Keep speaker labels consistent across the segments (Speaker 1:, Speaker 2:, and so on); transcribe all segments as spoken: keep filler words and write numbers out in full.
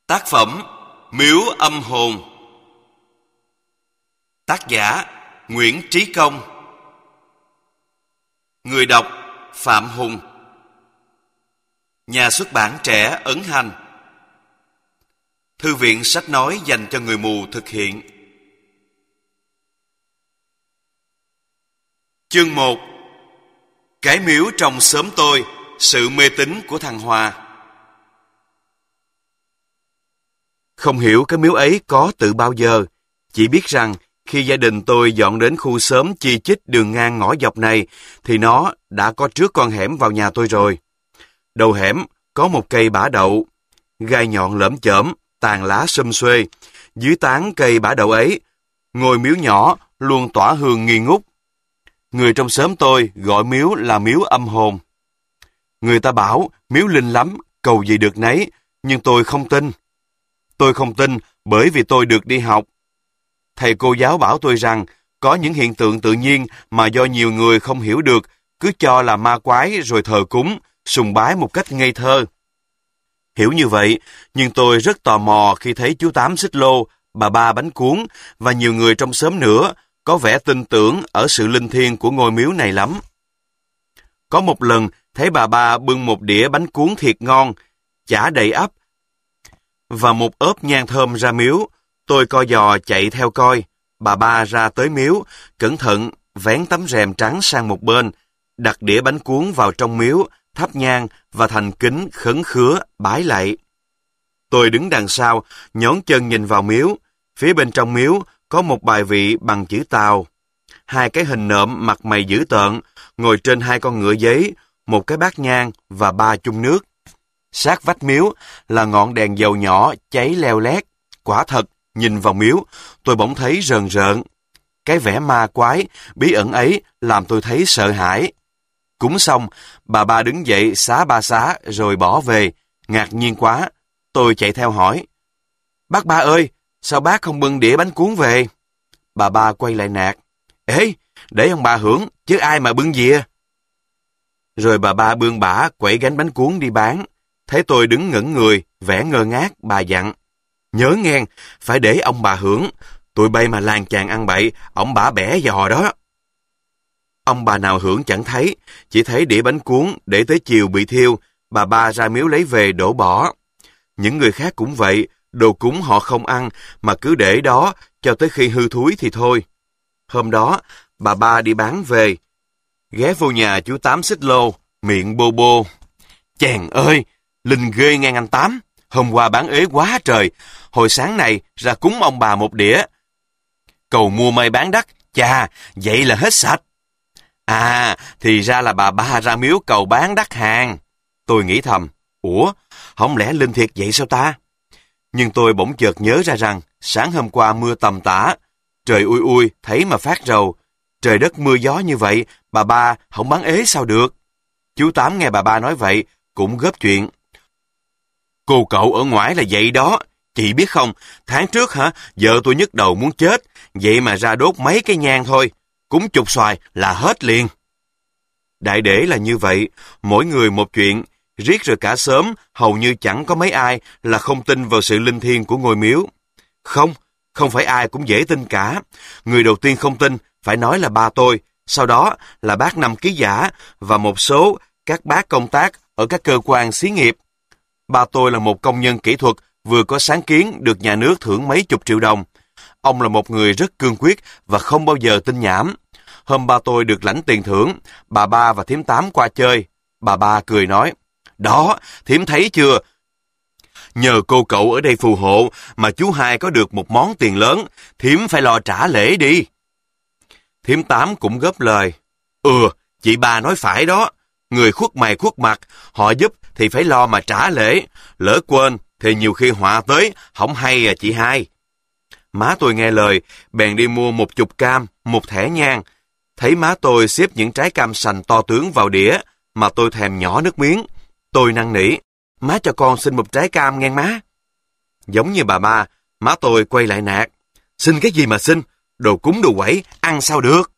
Speaker 1: Tác phẩm Miếu âm hồn. Tác giả Nguyễn Trí Công. Người đọc Phạm Hùng. Nhà xuất bản Trẻ Ấn Hành. Thư viện sách nói dành cho người mù thực hiện. Chương một. Cái miếu trong xóm tôi, sự mê tín của thằng Hòa. Không hiểu cái miếu ấy có từ bao giờ, chỉ biết rằng khi gia đình tôi dọn đến khu xóm chi chít đường ngang ngõ dọc này thì nó đã có trước con hẻm vào nhà tôi rồi. Đầu hẻm có một cây bả đậu, gai nhọn lởm chởm, tàn lá xum xuê. Dưới tán cây bả đậu ấy, ngôi miếu nhỏ luôn tỏa hương nghi ngút. Người trong xóm tôi gọi miếu là miếu âm hồn. Người ta bảo miếu linh lắm, cầu gì được nấy, nhưng tôi không tin. Tôi không tin bởi vì tôi được đi học. Thầy cô giáo bảo tôi rằng có những hiện tượng tự nhiên mà do nhiều người không hiểu được, cứ cho là ma quái rồi thờ cúng, sùng bái một cách ngây thơ. Hiểu như vậy, nhưng tôi rất tò mò khi thấy chú Tám xích lô, bà Ba bánh cuốn và nhiều người trong xóm nữa có vẻ tin tưởng ở sự linh thiêng của ngôi miếu này lắm. Có một lần thấy bà Ba bưng một đĩa bánh cuốn thiệt ngon, chả đầy ắp và một ớp nhang thơm ra miếu. Tôi co giò chạy theo coi. Bà Ba ra tới miếu, cẩn thận vén tấm rèm trắng sang một bên, đặt đĩa bánh cuốn vào trong miếu, thắp nhang và thành kính khấn khứa bái lạy. Tôi đứng đằng sau, nhón chân nhìn vào miếu. Phía bên trong miếu có một bài vị bằng chữ Tàu. Hai cái hình nộm mặt mày dữ tợn, ngồi trên hai con ngựa giấy, một cái bát nhang và ba chung nước. Sát vách miếu là ngọn đèn dầu nhỏ cháy leo lét. Quả thật, nhìn vào miếu, tôi bỗng thấy rờn rợn. Cái vẻ ma quái, bí ẩn ấy làm tôi thấy sợ hãi. Cúng xong, bà Ba đứng dậy xá ba xá rồi bỏ về. Ngạc nhiên quá, tôi chạy theo hỏi: "Bác Ba ơi, sao bác không bưng đĩa bánh cuốn về?" Bà Ba quay lại nạt: "Ê, để ông bà hưởng, chứ ai mà bưng dìa." Rồi bà Ba bươn bả quẩy gánh bánh cuốn đi bán. Thấy tôi đứng ngẩn người, vẻ ngơ ngác, bà dặn: "Nhớ nghe, phải để ông bà hưởng. Tụi bay mà làng chàng ăn bậy, ông bả bẻ giò đó." Ông bà nào hưởng chẳng thấy, chỉ thấy đĩa bánh cuốn để tới chiều bị thiêu, bà Ba ra miếu lấy về đổ bỏ. Những người khác cũng vậy, đồ cúng họ không ăn mà cứ để đó cho tới khi hư thúi thì thôi. Hôm đó, bà Ba đi bán về, ghé vô nhà chú Tám xích lô, miệng bô bô: "Chàng ơi, linh ghê ngang anh Tám, hôm qua bán ế quá trời, hồi sáng này ra cúng ông bà một đĩa. Cầu mua may bán đắt, chà, vậy là hết sạch." À, thì ra là bà Ba ra miếu cầu bán đắt hàng. Tôi nghĩ thầm, ủa, không lẽ linh thiệt vậy sao ta? Nhưng tôi bỗng chợt nhớ ra rằng sáng hôm qua mưa tầm tã, trời ui ui thấy mà phát rầu. Trời đất mưa gió như vậy, bà Ba không bán ế sao được? Chú Tám nghe bà Ba nói vậy cũng góp chuyện: "Cô cậu ở ngoài là vậy đó. Chị biết không, tháng trước hả, vợ tôi nhức đầu muốn chết, vậy mà ra đốt mấy cái nhang thôi, cúng chục xoài là hết liền." Đại để là như vậy, mỗi người một chuyện, riết rồi cả xóm hầu như chẳng có mấy ai là không tin vào sự linh thiêng của ngôi miếu. Không, không phải ai cũng dễ tin cả. Người đầu tiên không tin phải nói là ba tôi, sau đó là bác Năm ký giả và một số các bác công tác ở các cơ quan xí nghiệp. Ba tôi là một công nhân kỹ thuật vừa có sáng kiến được nhà nước thưởng mấy chục triệu đồng. Ông là một người rất cương quyết và không bao giờ tin nhảm. Hôm ba tôi được lãnh tiền thưởng, bà Ba và thím Tám qua chơi. Bà Ba cười nói: "Đó, thím thấy chưa? Nhờ cô cậu ở đây phù hộ mà chú Hai có được một món tiền lớn, thím phải lo trả lễ đi." Thím Tám cũng góp lời: "Ừ, chị Ba nói phải đó. Người khuất mày khuất mặt, họ giúp thì phải lo mà trả lễ. Lỡ quên thì nhiều khi họa tới, không hay à chị Hai." Má tôi nghe lời, bèn đi mua một chục cam, một thẻ nhang. Thấy má tôi xếp những trái cam sành to tướng vào đĩa, mà tôi thèm nhỏ nước miếng. Tôi năn nỉ: "Má cho con xin một trái cam nghe má." Giống như bà Ba, má tôi quay lại nạt: "Xin cái gì mà xin, đồ cúng đồ quẩy, ăn sao được."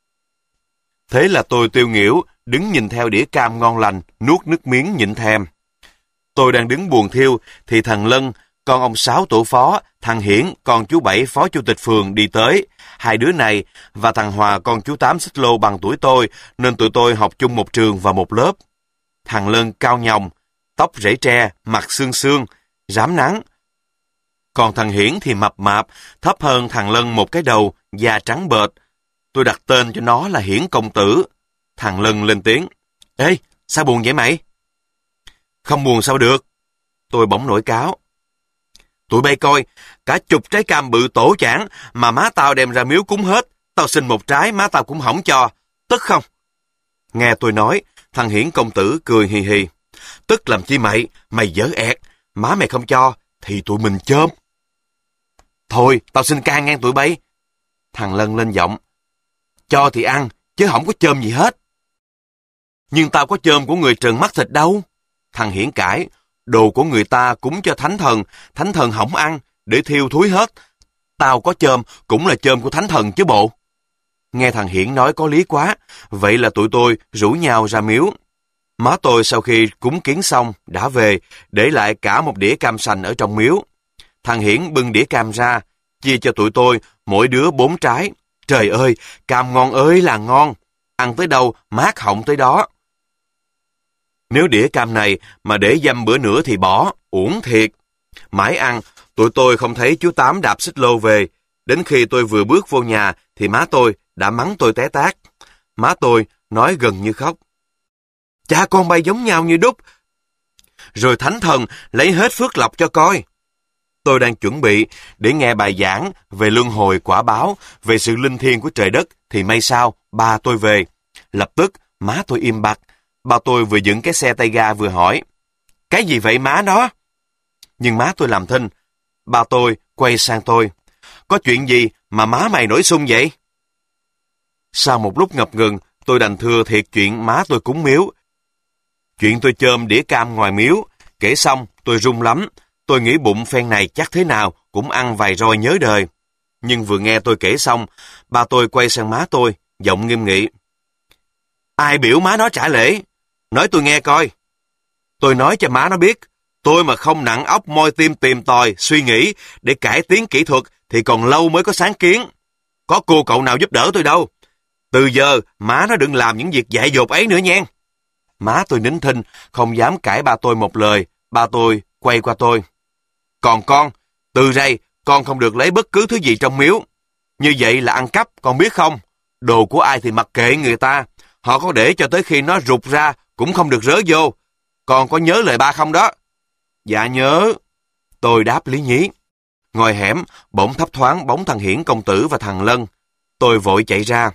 Speaker 1: Thế là tôi tiêu nghỉu, đứng nhìn theo đĩa cam ngon lành, nuốt nước miếng nhịn thèm. Tôi đang đứng buồn thiêu, thì thằng Lân, con ông Sáu tổ phó, thằng Hiển, con chú Bảy phó chủ tịch phường đi tới. Hai đứa này và thằng Hòa con chú Tám xích lô bằng tuổi tôi, nên tụi tôi học chung một trường và một lớp. Thằng Lân cao nhòng, tóc rễ tre, mặt xương xương, rám nắng. Còn thằng Hiển thì mập mạp, thấp hơn thằng Lân một cái đầu, da trắng bệch. Tôi đặt tên cho nó là Hiển công tử. Thằng Lân lên tiếng. Ê, sao buồn vậy mày? Không buồn sao được? Tôi bỗng nổi cáo. Tụi bay coi, cả chục trái cam bự tổ chảng mà má tao đem ra miếu cúng hết. Tao xin một trái, má tao cũng hỏng cho. Tức không? Nghe tôi nói, thằng Hiển công tử cười hì hì. Tức làm chi mày? Mày dở ẹt. Má mày không cho, thì tụi mình chôm. Thôi, tao xin can ngang tụi bay. Thằng Lân lên giọng. Cho thì ăn, chứ không có chôm gì hết. Nhưng tao có chôm của người trần mắt thịt đâu. Thằng Hiển cãi. Đồ của người ta cúng cho thánh thần, thánh thần không ăn, để thiêu thúi hết. Tao có chôm, cũng là chôm của thánh thần chứ bộ. Nghe thằng Hiển nói có lý quá, vậy là tụi tôi rủ nhau ra miếu. Má tôi sau khi cúng kiến xong, đã về, để lại cả một đĩa cam sành ở trong miếu. Thằng Hiển bưng đĩa cam ra, chia cho tụi tôi mỗi đứa bốn trái. Trời ơi, cam ngon ơi là ngon, ăn tới đâu mát họng tới đó. Nếu đĩa cam này mà để dăm bữa nữa thì bỏ, uổng thiệt. Mãi ăn, tụi tôi không thấy chú Tám đạp xích lô về. Đến khi tôi vừa bước vô nhà thì má tôi đã mắng tôi té tát. Má tôi nói gần như khóc. Cha con bay giống nhau như đúc. Rồi thánh thần lấy hết phước lộc cho coi. Tôi đang chuẩn bị để nghe bài giảng về luân hồi quả báo, về sự linh thiêng của trời đất, thì may sao ba tôi về. Lập tức má tôi im bặt. Ba tôi vừa dựng cái xe tay ga vừa hỏi. Cái gì vậy má nó? Nhưng má tôi làm thinh. Ba tôi quay sang tôi. Có chuyện gì mà má mày nổi xung vậy? Sau một lúc ngập ngừng, tôi đành thưa thiệt chuyện má tôi cúng miếu. Chuyện tôi chôm đĩa cam ngoài miếu. Kể xong tôi run lắm. Tôi nghĩ bụng phen này chắc thế nào cũng ăn vài roi nhớ đời. Nhưng vừa nghe tôi kể xong, ba tôi quay sang má tôi, giọng nghiêm nghị. Ai biểu má nó trả lễ? Nói tôi nghe coi. Tôi nói cho má nó biết, tôi mà không nặng óc moi tim tìm tòi, suy nghĩ để cải tiến kỹ thuật thì còn lâu mới có sáng kiến. Có cô cậu nào giúp đỡ tôi đâu. Từ giờ má nó đừng làm những việc dại dột ấy nữa nha. Má tôi nín thinh, không dám cãi ba tôi một lời. Ba tôi quay qua tôi. Còn con, từ đây con không được lấy bất cứ thứ gì trong miếu. Như vậy là ăn cắp, con biết không? Đồ của ai thì mặc kệ người ta. Họ có để cho tới khi nó rụt ra cũng không được rớ vô. Con có nhớ lời ba không đó? Dạ nhớ. Tôi đáp lý nhí. Ngoài hẻm, bỗng thấp thoáng bóng thằng Hiển công tử và thằng Lân. Tôi vội chạy ra.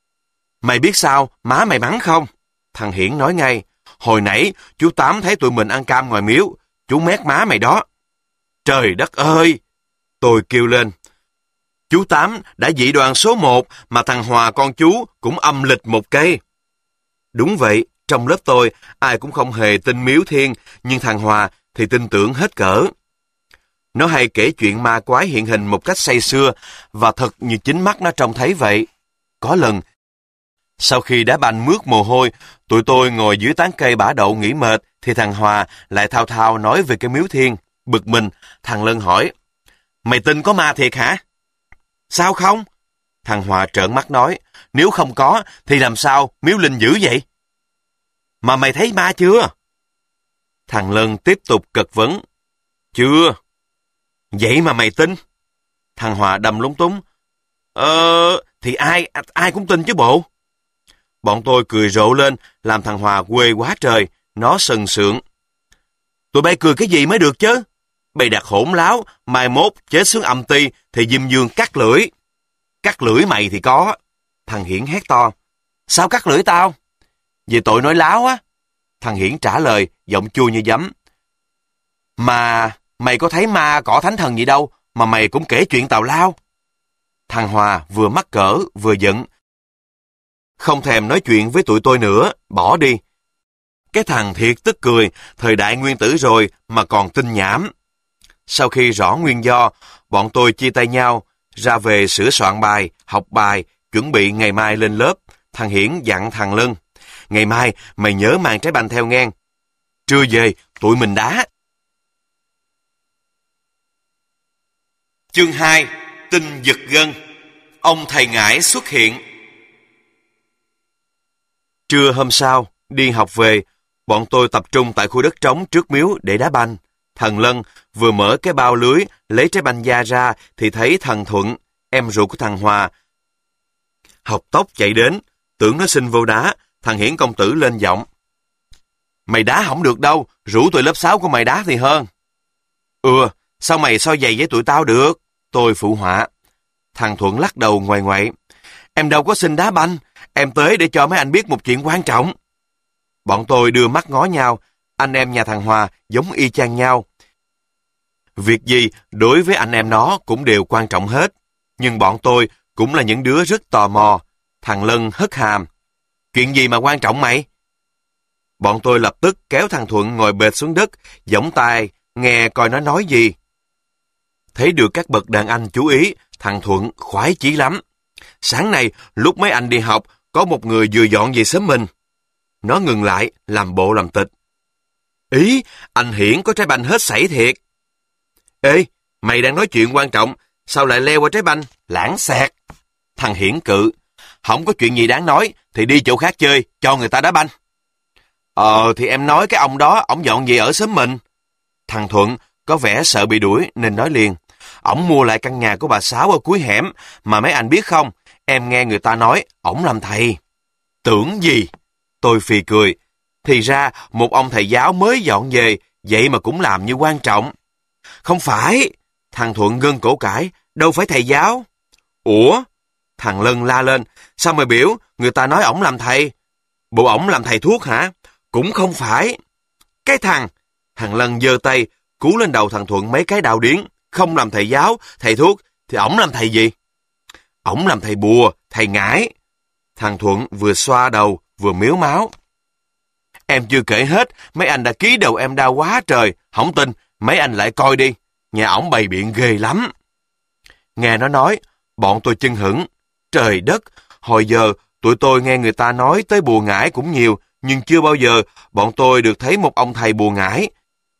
Speaker 1: Mày biết sao má mày mắng không? Thằng Hiển nói ngay. Hồi nãy chú Tám thấy tụi mình ăn cam ngoài miếu. Chú mét má mày đó. Trời đất ơi! Tôi kêu lên. Chú Tám đã dị đoàn số một mà thằng Hòa con chú cũng âm lịch một cây. Đúng vậy, trong lớp tôi ai cũng không hề tin miếu thiên, nhưng thằng Hòa thì tin tưởng hết cỡ. Nó hay kể chuyện ma quái hiện hình một cách say sưa và thật như chính mắt nó trông thấy vậy. Có lần, sau khi đá banh mướt mồ hôi, tụi tôi ngồi dưới tán cây bả đậu nghỉ mệt thì thằng Hòa lại thao thao nói về cái miếu thiên. Bực mình, thằng Lân hỏi. Mày tin có ma thiệt hả? Sao không? Thằng Hòa trợn mắt nói. Nếu không có, thì làm sao miếu linh dữ vậy? Mà mày thấy ma chưa? Thằng Lân tiếp tục cật vấn. Chưa. Vậy mà mày tin? Thằng Hòa đâm lúng túng. Ờ, thì ai, ai cũng tin chứ bộ. Bọn tôi cười rộ lên, làm thằng Hòa quê quá trời. Nó sần sượng. Tụi bay cười cái gì mới được chứ? Bày đặt hỗn láo, mai mốt chết xuống âm ti thì Diêm Dương cắt lưỡi. Cắt lưỡi mày thì có. Thằng Hiển hét to. Sao cắt lưỡi tao? Vì tội nói láo á. Thằng Hiển trả lời, giọng chua như giấm. Mà mày có thấy ma cỏ thánh thần gì đâu, mà mày cũng kể chuyện tào lao. Thằng Hòa vừa mắc cỡ vừa giận. Không thèm nói chuyện với tụi tôi nữa, bỏ đi. Cái thằng thiệt tức cười, thời đại nguyên tử rồi mà còn tin nhảm. Sau khi rõ nguyên do, bọn tôi chia tay nhau, ra về sửa soạn bài, học bài, chuẩn bị ngày mai lên lớp. Thằng Hiển dặn thằng Lân. Ngày mai mày nhớ mang trái banh theo ngang. Trưa về, tụi mình đá. Chương hai. Tin giật gân. Ông thầy ngải xuất hiện. Trưa hôm sau, đi học về, bọn tôi tập trung tại khu đất trống trước miếu để đá banh. Thằng Lân vừa mở cái bao lưới, lấy trái banh da ra thì thấy thằng Thuận, em ruột của thằng Hòa, học tốc chạy đến, tưởng nó xin vô đá. Thằng Hiển công tử lên giọng: "Mày đá không được đâu, rủ tụi lớp sáu của mày đá thì hơn." "Ừ, sao mày so giày với tụi tao được?" Tôi phụ họa. Thằng Thuận lắc đầu ngoại ngoại: "Em đâu có xin đá banh, em tới để cho mấy anh biết một chuyện quan trọng." Bọn tôi đưa mắt ngó nhau, anh em nhà thằng Hòa giống y chang nhau. Việc gì đối với anh em nó cũng đều quan trọng hết. Nhưng bọn tôi cũng là những đứa rất tò mò. Thằng Lân hất hàm: "Chuyện gì mà quan trọng mày?" Bọn tôi lập tức kéo thằng Thuận ngồi bệt xuống đất, giỏng tai, nghe coi nó nói gì. Thấy được các bậc đàn anh chú ý, thằng Thuận khoái chí lắm. Sáng nay, lúc mấy anh đi học, có một người vừa dọn về xóm mình. Nó ngừng lại, làm bộ làm tịch. "Ý, anh Hiển có trái banh hết sảy thiệt." "Ê, mày đang nói chuyện quan trọng, sao lại leo qua trái banh, lãng xẹt?" Thằng Hiển cự: "Không có chuyện gì đáng nói, thì đi chỗ khác chơi, cho người ta đá banh." "Ờ, thì em nói cái ông đó, ổng dọn về ở xóm mình." Thằng Thuận có vẻ sợ bị đuổi nên nói liền: "Ổng mua lại căn nhà của bà Sáu ở cuối hẻm, mà mấy anh biết không, em nghe người ta nói, ổng làm thầy." "Tưởng gì?" Tôi phì cười. Thì ra, một ông thầy giáo mới dọn về, vậy mà cũng làm như quan trọng. "Không phải," thằng Thuận gân cổ cãi, "đâu phải thầy giáo." "Ủa?" Thằng Lân la lên: "Sao mày biểu, người ta nói ổng làm thầy? Bộ ổng làm thầy thuốc hả?" "Cũng không phải." "Cái thằng..." Thằng Lân giơ tay, cú lên đầu thằng Thuận mấy cái đào điếng. "Không làm thầy giáo, thầy thuốc, thì ổng làm thầy gì?" "Ổng làm thầy bùa, thầy ngải." Thằng Thuận vừa xoa đầu, vừa miếu máu. "Em chưa kể hết, mấy anh đã ký đầu em đau quá trời. Không tin, mấy anh lại coi đi. Nhà ổng bày biện ghê lắm." Nghe nó nói, bọn tôi chưng hửng. Trời đất, hồi giờ tụi tôi nghe người ta nói tới bùa ngải cũng nhiều, nhưng chưa bao giờ bọn tôi được thấy một ông thầy bùa ngải.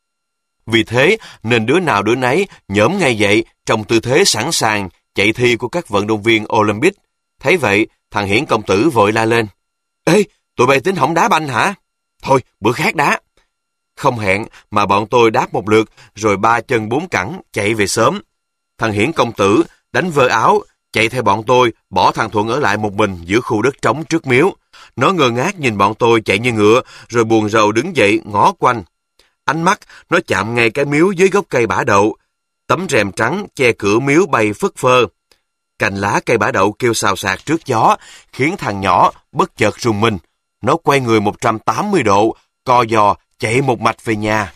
Speaker 1: Vì thế nên đứa nào đứa nấy nhổm ngay dậy trong tư thế sẵn sàng chạy thi của các vận động viên Olympic. Thấy vậy, thằng Hiển công tử vội la lên: "Ê, tụi bay tính không đá banh hả? Thôi, bữa khác đá." Không hẹn mà bọn tôi đáp một lượt, rồi ba chân bốn cẳng chạy về sớm. Thằng Hiển công tử đánh vơ áo, chạy theo bọn tôi, bỏ thằng Thuận ở lại một mình giữa khu đất trống trước miếu. Nó ngơ ngác nhìn bọn tôi chạy như ngựa, rồi buồn rầu đứng dậy ngó quanh. Ánh mắt nó chạm ngay cái miếu dưới gốc cây bả đậu. Tấm rèm trắng che cửa miếu bay phất phơ. Cành lá cây bả đậu kêu xào xạc trước gió, khiến thằng nhỏ bất chợt rùng mình. Nó quay người một trăm tám mươi độ, co giò chạy một mạch về nhà.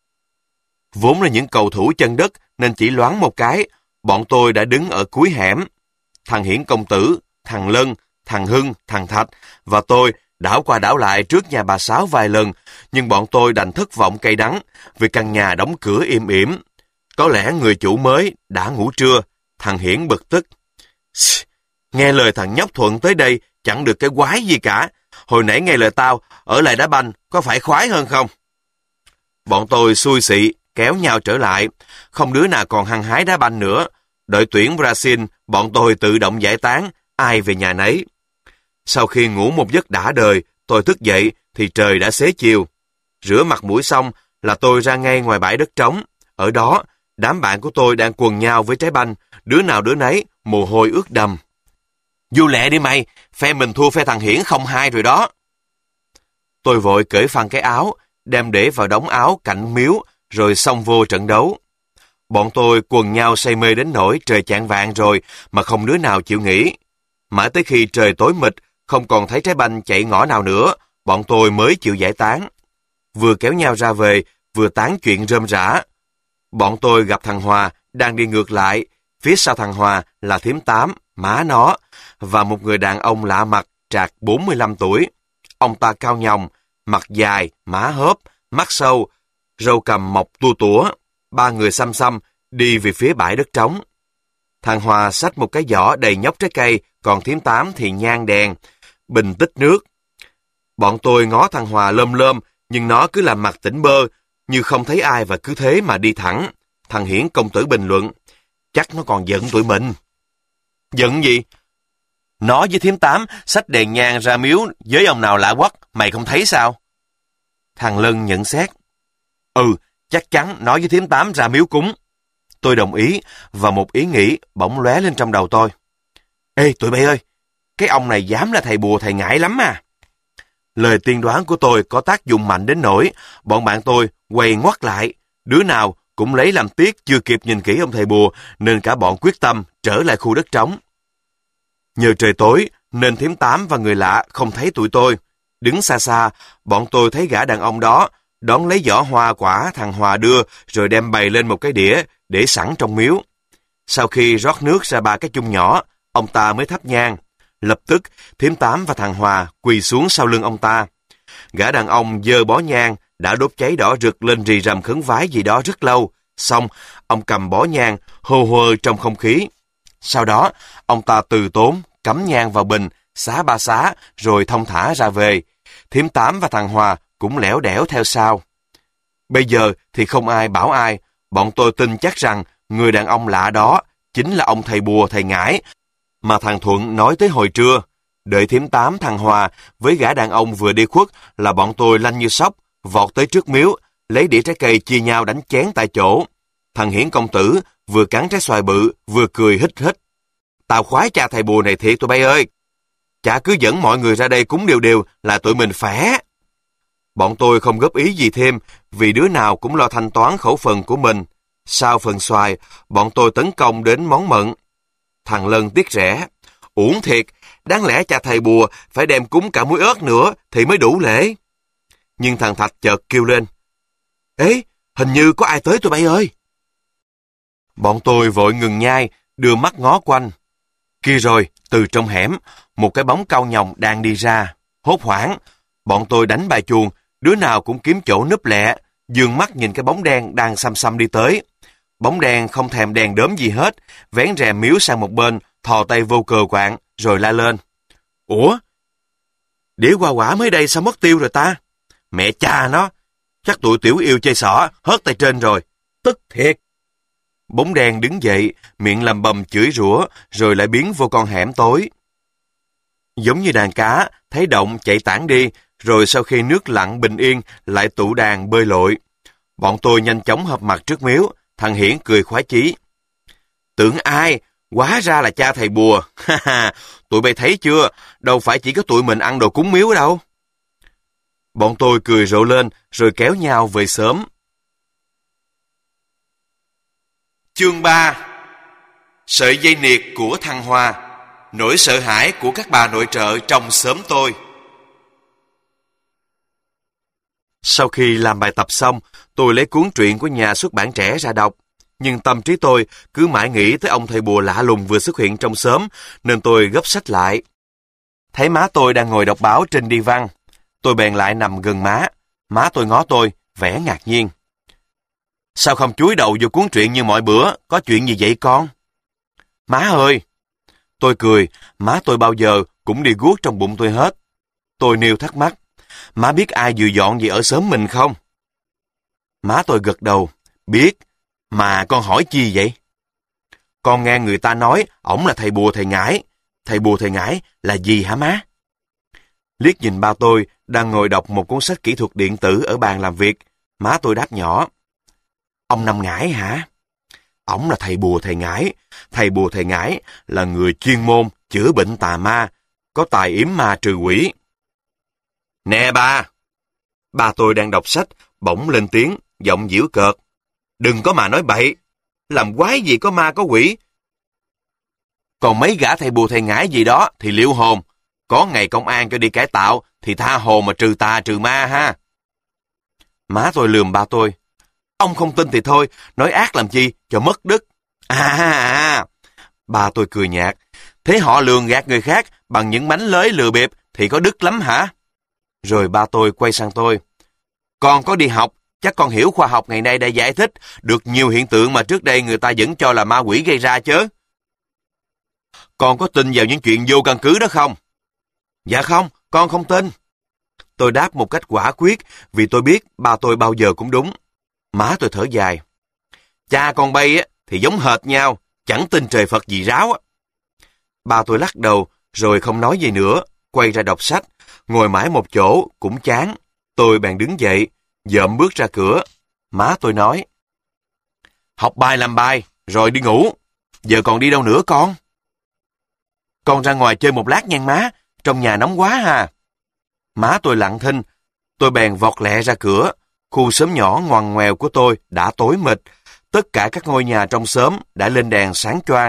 Speaker 1: Vốn là những cầu thủ chân đất nên chỉ loáng một cái, bọn tôi đã đứng ở cuối hẻm. Thằng Hiển công tử, thằng Lân, thằng Hưng, thằng Thạch và tôi đảo qua đảo lại trước nhà bà Sáu vài lần, nhưng bọn tôi đành thất vọng cay đắng vì căn nhà đóng cửa im ỉm. Có lẽ người chủ mới đã ngủ trưa. Thằng Hiển bực tức: "Nghe lời thằng nhóc Thuận tới đây chẳng được cái quái gì cả. Hồi nãy nghe lời tao, ở lại đá banh có phải khoái hơn không?" Bọn tôi xui xị kéo nhau trở lại, không đứa nào còn hăng hái đá banh nữa. Đội tuyển Brazil, bọn tôi tự động giải tán, ai về nhà nấy. Sau khi ngủ một giấc đã đời, tôi thức dậy thì trời đã xế chiều. Rửa mặt mũi xong là tôi ra ngay ngoài bãi đất trống. Ở đó, đám bạn của tôi đang quần nhau với trái banh, đứa nào đứa nấy mồ hôi ướt đầm. "Vô lẹ đi mày, phe mình thua phe thằng Hiển không hai rồi đó." Tôi vội cởi phăng cái áo, đem để vào đống áo cạnh miếu, rồi xông vô trận đấu. Bọn tôi quần nhau say mê đến nỗi trời chạng vạng rồi mà không đứa nào chịu nghỉ. Mãi tới khi trời tối mịt, không còn thấy trái banh chạy ngõ nào nữa, bọn tôi mới chịu giải tán. Vừa kéo nhau ra về, vừa tán chuyện rơm rả. Bọn tôi gặp thằng Hòa đang đi ngược lại, phía sau thằng Hòa là thím Tám, má nó, và một người đàn ông lạ mặt trạc bốn mươi lăm tuổi. Ông ta cao nhòng, mặt dài, má hớp, mắt sâu, râu cằm mọc tua tủa. Ba người xăm xăm đi về phía bãi đất trống. Thằng Hòa xách một cái giỏ đầy nhóc trái cây, còn thím Tám thì nhang đèn, bình tích nước. Bọn tôi ngó thằng Hòa lơm lơm, nhưng nó cứ làm mặt tỉnh bơ, như không thấy ai và cứ thế mà đi thẳng. Thằng Hiển công tử bình luận: chắc nó còn giận tụi mình. Giận gì? Nó với thím Tám xách đèn nhang ra miếu với ông nào lạ quắc, mày không thấy sao? Thằng Lân nhận xét. Ừ, chắc chắn nó với thím Tám ra miếu cúng. Tôi đồng ý, và một ý nghĩ bỗng lóe lên trong đầu tôi. Ê tụi bay ơi, cái ông này dám là thầy bùa thầy ngải lắm à. Lời tiên đoán của tôi có tác dụng mạnh đến nỗi bọn bạn tôi quay ngoắt lại, đứa nào cũng lấy làm tiếc chưa kịp nhìn kỹ ông thầy bùa, nên cả bọn quyết tâm trở lại khu đất trống. Nhờ trời tối nên thím Tám và người lạ không thấy tụi tôi. Đứng xa xa, bọn tôi thấy gã đàn ông đó đón lấy giỏ hoa quả thằng Hòa đưa, rồi đem bày lên một cái đĩa để sẵn trong miếu. Sau khi rót nước ra ba cái chung nhỏ, ông ta mới thắp nhang. Lập tức thím Tám và thằng Hòa quỳ xuống sau lưng ông ta. Gã đàn ông giơ bó nhang đã đốt cháy đỏ rực lên rì rầm khấn vái gì đó rất lâu. Xong, ông cầm bó nhang hô hô trong không khí. Sau đó, ông ta từ tốn cắm nhang vào bình, xá ba xá, rồi thong thả ra về. Thím Tám và thằng Hòa cũng lẻo đẻo theo sau. Bây giờ thì không ai bảo ai, bọn tôi tin chắc rằng người đàn ông lạ đó chính là ông thầy bùa thầy ngải mà thằng Thuận nói tới hồi trưa. Đợi thím Tám thằng Hòa với gã đàn ông vừa đi khuất là bọn tôi lanh như sóc, vọt tới trước miếu, lấy đĩa trái cây chia nhau đánh chén tại chỗ. Thằng Hiển công tử vừa cắn trái xoài bự, vừa cười hít hít. Tao khoái cha thầy bùa này thiệt tụi bay ơi. Chả cứ dẫn mọi người ra đây cúng đều đều là tụi mình phẻ. Bọn tôi không góp ý gì thêm, vì đứa nào cũng lo thanh toán khẩu phần của mình. Sau phần xoài, bọn tôi tấn công đến món mận. Thằng Lân tiếc rẻ. Uổng thiệt, đáng lẽ cha thầy bùa phải đem cúng cả muối ớt nữa thì mới đủ lễ. Nhưng thằng Thạch chợt kêu lên. Ê, hình như có ai tới tụi bay ơi. Bọn tôi vội ngừng nhai, đưa mắt ngó quanh. Kia rồi, từ trong hẻm, một cái bóng cau nhòng đang đi ra. Hốt hoảng, bọn tôi đánh bài chuông, đứa nào cũng kiếm chỗ núp lẹ, dương mắt nhìn cái bóng đen đang xăm xăm đi tới. Bóng đen không thèm đèn đớm gì hết, vén rèm miếu sang một bên, thò tay vô cờ quạng, rồi la lên. Ủa? Đĩa hoa quả mới đây sao mất tiêu rồi ta? Mẹ cha nó, chắc tụi tiểu yêu chơi xỏ, hớt tay trên rồi. Tức thiệt. Bóng đen đứng dậy, miệng lầm bầm chửi rủa, rồi lại biến vô con hẻm tối. Giống như đàn cá, thấy động chạy tản đi, rồi sau khi nước lặng bình yên, lại tụ đàn bơi lội. Bọn tôi nhanh chóng hợp mặt trước miếu, thằng Hiển cười khoái chí. Tưởng ai? Hóa ra là cha thầy bùa. Ha ha, tụi bay thấy chưa? Đâu phải chỉ có tụi mình ăn đồ cúng miếu đâu. Bọn tôi cười rộ lên, rồi kéo nhau về sớm. Chương ba. Sợi dây niệt của thằng Hoa. Nỗi sợ hãi của các bà nội trợ trong xóm tôi. Sau khi làm bài tập xong, tôi lấy cuốn truyện của nhà xuất bản Trẻ ra đọc. Nhưng tâm trí tôi cứ mãi nghĩ tới ông thầy bùa lạ lùng vừa xuất hiện trong xóm, nên tôi gấp sách lại. Thấy má tôi đang ngồi đọc báo trên đi văn. Tôi bèn lại nằm gần má. Má tôi ngó tôi, vẻ ngạc nhiên. Sao không chúi đầu vô cuốn truyện như mọi bữa? Có chuyện gì vậy con? Má ơi! Tôi cười, má tôi bao giờ cũng đi guốc trong bụng tôi hết. Tôi nêu thắc mắc. Má biết ai vừa dọn gì ở xóm mình không? Má tôi gật đầu. Biết. Mà con hỏi chi vậy? Con nghe người ta nói ổng là thầy bùa thầy ngải. Thầy bùa thầy ngải là gì hả má? Liếc nhìn ba tôi đang ngồi đọc một cuốn sách kỹ thuật điện tử ở bàn làm việc. Má tôi đáp nhỏ. Ông Năm Ngải hả? Ổng là thầy bùa thầy ngải. Thầy bùa thầy ngải là người chuyên môn chữa bệnh tà ma, có tài yếm ma trừ quỷ. Nè ba! Ba tôi đang đọc sách, bỗng lên tiếng, giọng giễu cợt. Đừng có mà nói bậy, làm quái gì có ma có quỷ. Còn mấy gã thầy bùa thầy ngải gì đó thì liệu hồn, có ngày công an cho đi cải tạo thì tha hồ mà trừ tà trừ ma ha. Má tôi lườm ba tôi. Ông không tin thì thôi, nói ác làm chi cho mất đức. À, à, à. Ba tôi cười nhạt. Thế họ lường gạt người khác bằng những mánh lới lừa bịp thì có đức lắm hả? Rồi ba tôi quay sang tôi. Con có đi học, chắc con hiểu khoa học ngày nay đã giải thích được nhiều hiện tượng mà trước đây người ta vẫn cho là ma quỷ gây ra chứ. Con có tin vào những chuyện vô căn cứ đó không? Dạ không, con không tin. Tôi đáp một cách quả quyết vì tôi biết ba tôi bao giờ cũng đúng. Má tôi thở dài. Cha con bay á, thì giống hệt nhau, chẳng tin trời Phật gì ráo á. Ba tôi lắc đầu, rồi không nói gì nữa, quay ra đọc sách, ngồi mãi một chỗ, cũng chán. Tôi bèn đứng dậy, dợm bước ra cửa. Má tôi nói, học bài làm bài, rồi đi ngủ. Giờ còn đi đâu nữa con? Con ra ngoài chơi một lát nha má, trong nhà nóng quá hà. Má tôi lặng thinh, tôi bèn vọt lẹ ra cửa. Khu xóm nhỏ ngoằn ngoèo của tôi đã tối mịt, tất cả các ngôi nhà trong xóm đã lên đèn sáng choang.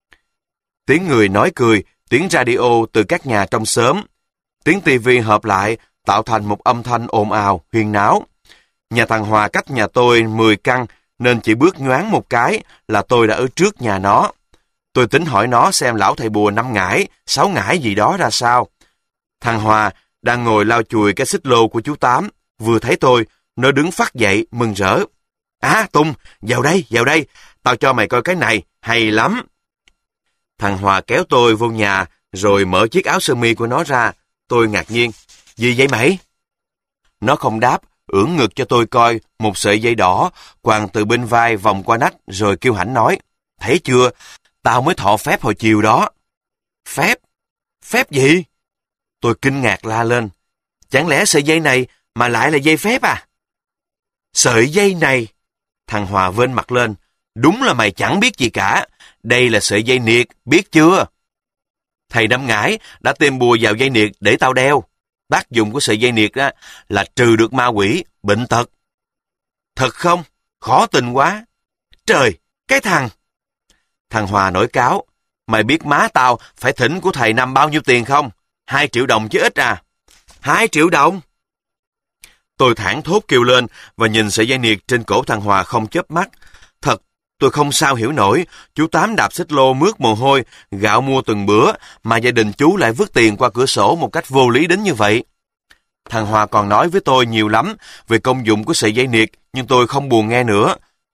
Speaker 1: Tiếng người nói cười, tiếng radio từ các nhà trong xóm, tiếng tivi hợp lại tạo thành một âm thanh ồn ào, huyên náo. Nhà thằng Hòa cách nhà tôi mười căn, nên chỉ bước nhoáng một cái là tôi đã ở trước nhà nó. Tôi tính hỏi nó xem lão thầy bùa năm ngải, sáu ngải gì đó ra sao. Thằng Hòa đang ngồi lau chùi cái xích lô của chú Tám, vừa thấy tôi, nó đứng phắt dậy, mừng rỡ. Á, Tùng, vào đây, vào đây, tao cho mày coi cái này, hay lắm. Thằng Hòa kéo tôi vô nhà, rồi mở chiếc áo sơ mi của nó ra. Tôi ngạc nhiên. Gì vậy mày? Nó không đáp, ưỡn ngực cho tôi coi một sợi dây đỏ, quàng từ bên vai vòng qua nách, rồi kêu hãnh nói. Thấy chưa, tao mới thọ phép hồi chiều đó. Phép? Phép gì? Tôi kinh ngạc la lên. Chẳng lẽ sợi dây này mà lại là dây phép à? Sợi dây này? Thằng Hòa vênh mặt lên. Đúng là mày chẳng biết gì cả. Đây là sợi dây niệt, biết chưa? Thầy Năm Ngải đã tiêm bùa vào dây niệt để tao đeo. Tác dụng của sợi dây niệt đó là trừ được ma quỷ, bệnh tật. Thật không? Khó tin quá. Trời, cái thằng... Thằng Hòa nổi cáo. Mày biết má tao phải thỉnh của thầy Năm bao nhiêu tiền không? Hai triệu đồng chứ ít à. Hai triệu đồng? Tôi thảng thốt kêu lên và nhìn sợi dây niệt trên cổ thằng Hòa không chớp mắt. Thật, tôi không sao hiểu nổi. Chú Tám đạp xích lô mướt mồ hôi, gạo mua từng bữa, mà gia đình chú lại vứt tiền qua cửa sổ một cách vô lý đến như vậy. Thằng Hòa còn nói với tôi nhiều lắm về công dụng của sợi dây niệt, nhưng tôi không buồn nghe nữa.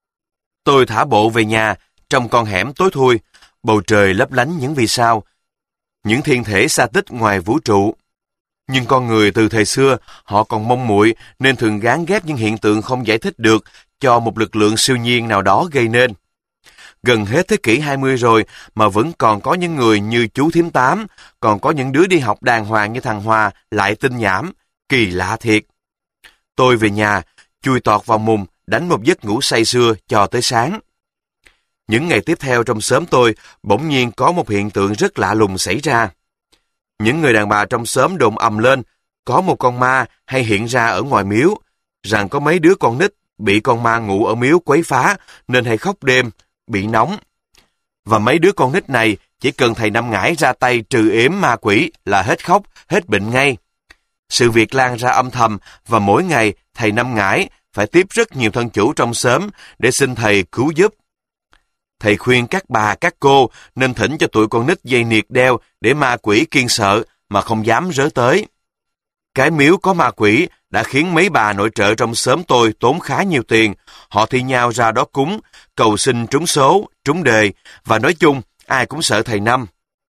Speaker 1: Tôi thả bộ về nhà, trong con hẻm tối thui, bầu trời lấp lánh những vì sao, những thiên thể xa tích ngoài vũ trụ. Nhưng con người từ thời xưa, họ còn mong muội nên thường gán ghép những hiện tượng không giải thích được cho một lực lượng siêu nhiên nào đó gây nên. Gần hết thế kỷ hai mươi rồi mà vẫn còn có những người như chú Thím Tám, còn có những đứa đi học đàng hoàng như thằng Hòa lại tin nhảm, kỳ lạ thiệt. Tôi về nhà, chui tọt vào mùng, đánh một giấc ngủ say sưa cho tới sáng. Những ngày tiếp theo trong xóm tôi, bỗng nhiên có một hiện tượng rất lạ lùng xảy ra. Những người đàn bà trong xóm đồn ầm lên, có một con ma hay hiện ra ở ngoài miếu, rằng có mấy đứa con nít bị con ma ngủ ở miếu quấy phá nên hay khóc đêm, bị nóng. Và mấy đứa con nít này chỉ cần thầy Năm Ngải ra tay trừ yểm ma quỷ là hết khóc, hết bệnh ngay. Sự việc lan ra âm thầm và mỗi ngày thầy Năm Ngải phải tiếp rất nhiều thân chủ trong xóm để xin thầy cứu giúp. Thầy khuyên các bà, các cô nên thỉnh cho tụi con nít dây niệt đeo để ma quỷ kiêng sợ mà không dám rớ tới. Cái miếu có ma quỷ đã khiến mấy bà nội trợ trong xóm tôi tốn khá nhiều tiền. Họ thi nhau ra đó cúng, cầu xin trúng số, trúng đề, và nói chung ai cũng sợ thầy Năm.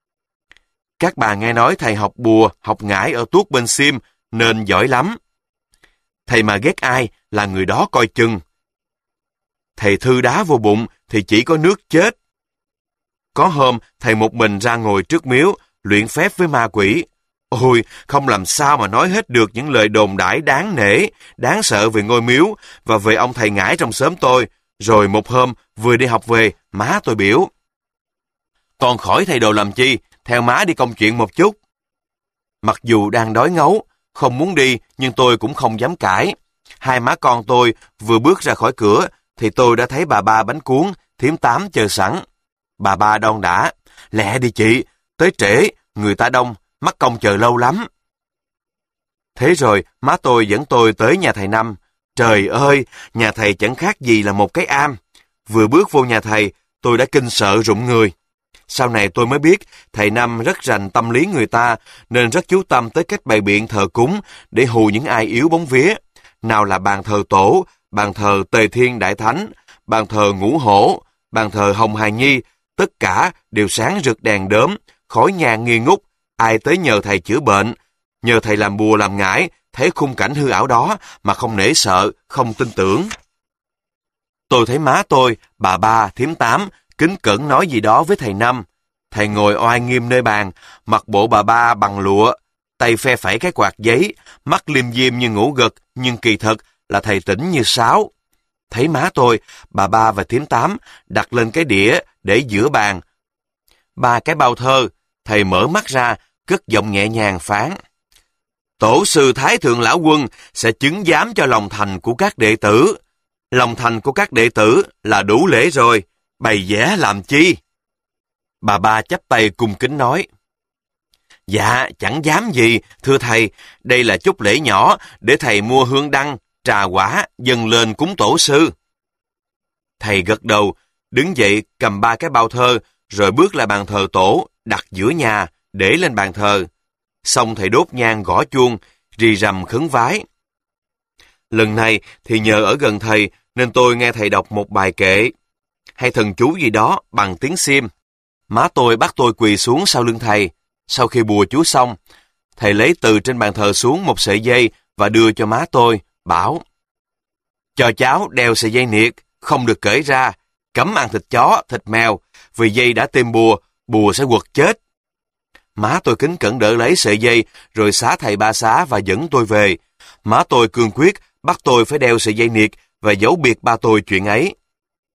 Speaker 1: Các bà nghe nói thầy học bùa, học ngải ở tuốt bên Sim nên giỏi lắm. Thầy mà ghét ai là người đó coi chừng. Thầy thư đá vô bụng thì chỉ có nước chết. Có hôm thầy một mình ra ngồi trước miếu, luyện phép với ma quỷ. Ôi, không làm sao mà nói hết được những lời đồn đãi đáng nể, đáng sợ về ngôi miếu và về ông thầy Ngải trong xóm tôi. Rồi một hôm, vừa đi học về, má tôi biểu. Con khỏi thầy đồ làm chi, theo má đi công chuyện một chút. Mặc dù đang đói ngấu, không muốn đi, nhưng tôi cũng không dám cãi. Hai má con tôi vừa bước ra khỏi cửa, thì tôi đã thấy bà ba bánh cuốn, Thím Tám chờ sẵn. Bà ba đon đã. Lẹ đi chị, tới trễ, người ta đông, mắc công chờ lâu lắm. Thế rồi, má tôi dẫn tôi tới nhà thầy Năm. Trời ơi, nhà thầy chẳng khác gì là một cái am. Vừa bước vô nhà thầy, tôi đã kinh sợ rụng người. Sau này tôi mới biết, thầy Năm rất rành tâm lý người ta, nên rất chú tâm tới cách bày biện thờ cúng để hù những ai yếu bóng vía. Nào là bàn thờ tổ, bàn thờ Tề Thiên Đại Thánh, bàn thờ Ngũ Hổ, bàn thờ Hồng Hài Nhi, tất cả đều sáng rực đèn đốm, khói nhang nghi ngút. Ai tới nhờ thầy chữa bệnh, nhờ thầy làm bùa làm ngải, thấy khung cảnh hư ảo đó mà không nể sợ, không tin tưởng. Tôi thấy má tôi, bà ba, Thím Tám kính cẩn nói gì đó với thầy Năm. Thầy ngồi oai nghiêm nơi bàn, mặc bộ bà ba bằng lụa, tay phe phẩy cái quạt giấy, mắt liêm diêm như ngủ gật, nhưng kỳ thực là thầy tỉnh như sáo. Thấy má tôi, bà ba và thím Tám đặt lên cái đĩa để giữa bàn ba cái bao thơ. Thầy mở mắt ra, cất giọng nhẹ nhàng phán: Tổ sư Thái Thượng Lão Quân sẽ chứng giám cho lòng thành của các đệ tử. Lòng thành của các đệ tử là đủ lễ rồi, bày vẽ làm chi? Bà ba chắp tay cung kính nói: Dạ, chẳng dám gì, thưa thầy, đây là chút lễ nhỏ để thầy mua hương đăng, trà quả, dâng lên cúng tổ sư. Thầy gật đầu, đứng dậy cầm ba cái bao thơ, rồi bước lại bàn thờ tổ, đặt giữa nhà, để lên bàn thờ. Xong thầy đốt nhang gõ chuông, rì rầm khấn vái. Lần này thì nhờ ở gần thầy, nên tôi nghe thầy đọc một bài kệ hay thần chú gì đó bằng tiếng Xiêm. Má tôi bắt tôi quỳ xuống sau lưng thầy. Sau khi bùa chú xong, thầy lấy từ trên bàn thờ xuống một sợi dây và đưa cho má tôi, bảo: Cho cháu đeo sợi dây niệt, không được cởi ra, cấm ăn thịt chó, thịt mèo, vì dây đã tiêm bùa, bùa sẽ quật chết. Má tôi kính cẩn đỡ lấy sợi dây, rồi xá thầy ba xá và dẫn tôi về. Má tôi cương quyết bắt tôi phải đeo sợi dây niệt và giấu biệt ba tôi chuyện ấy.